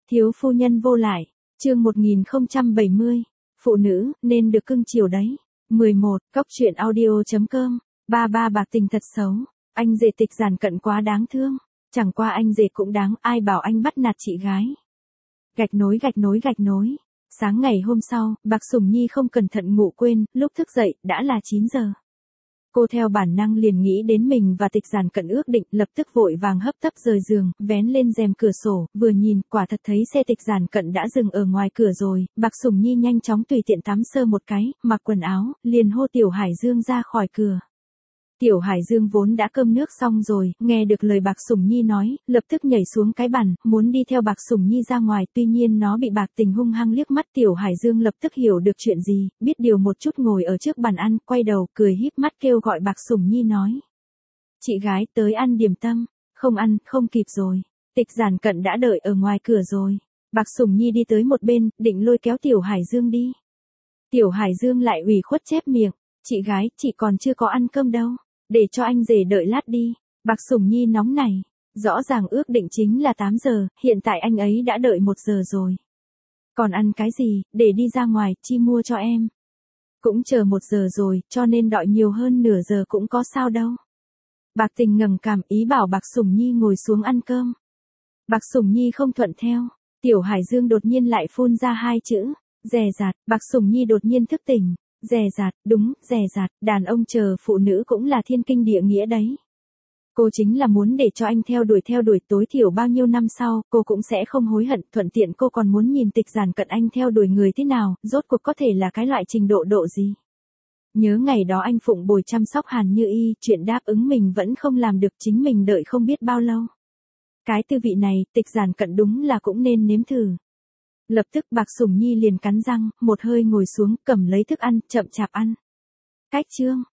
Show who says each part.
Speaker 1: Thiếu phu nhân vô lại, chương 1070, phụ nữ, nên được cưng chiều đấy. 11, Cóc truyện audio.com, ba bạc tình thật xấu, anh rể Tịch Giản Cận quá đáng thương, chẳng qua anh rể cũng đáng, ai bảo anh bắt nạt chị gái. Gạch nối. Sáng ngày hôm sau, Bạc Sủng Nhi không cẩn thận ngủ quên, lúc thức dậy, đã là 9 giờ. Cô theo bản năng liền nghĩ đến mình và Tịch Giản Cận ước định, lập tức vội vàng hấp tấp rời giường, vén lên rèm cửa sổ, vừa nhìn, quả thật thấy xe Tịch Giản Cận đã dừng ở ngoài cửa rồi. Bạc Sủng Nhi nhanh chóng tùy tiện tắm sơ một cái, mặc quần áo, liền hô Tiểu Hải Dương ra khỏi cửa. Tiểu Hải Dương vốn đã cơm nước xong rồi, nghe được lời Bạc Sủng Nhi nói, lập tức nhảy xuống cái bàn, muốn đi theo Bạc Sủng Nhi ra ngoài, tuy nhiên nó bị Bạc Tình hung hăng liếc mắt. Tiểu Hải Dương lập tức hiểu được chuyện gì, biết điều một chút ngồi ở trước bàn ăn, quay đầu, cười híp mắt kêu gọi Bạc Sủng Nhi nói. Chị gái tới ăn điểm tâm, không ăn, không kịp rồi. Tịch Giản Cận đã đợi ở ngoài cửa rồi. Bạc Sủng Nhi đi tới một bên, định lôi kéo Tiểu Hải Dương đi. Tiểu Hải Dương lại ủy khuất chép miệng, chị gái, chị còn chưa có ăn cơm đâu. Để cho anh rể đợi lát đi. Bạc Sủng Nhi nóng này. Rõ ràng ước định chính là 8 giờ, hiện tại anh ấy đã đợi 1 giờ rồi. Còn ăn cái gì, để đi ra ngoài, chi mua cho em. Cũng chờ 1 giờ rồi, cho nên đợi nhiều hơn nửa giờ cũng có sao đâu. Bạc Tình ngẩng cằm ý bảo Bạc Sủng Nhi ngồi xuống ăn cơm. Bạc Sủng Nhi không thuận theo. Tiểu Hải Dương đột nhiên lại phun ra 2 chữ. Dè dặt. Bạc Sủng Nhi đột nhiên thức tỉnh. Dè dặt, đúng, dè dặt, đàn ông chờ phụ nữ cũng là thiên kinh địa nghĩa đấy. Cô chính là muốn để cho anh theo đuổi tối thiểu bao nhiêu năm sau, cô cũng sẽ không hối hận, thuận tiện cô còn muốn nhìn Tịch Giản Cận anh theo đuổi người thế nào, rốt cuộc có thể là cái loại trình độ gì. Nhớ ngày đó anh phụng bồi chăm sóc Hàn Như Y, chuyện đáp ứng mình vẫn không làm được, chính mình đợi không biết bao lâu. Cái tư vị này, Tịch Giản Cận đúng là cũng nên nếm thử. Lập tức Bạc Sủng Nhi liền cắn răng, một hơi ngồi xuống, cầm lấy thức ăn, chậm chạp ăn. Cách chương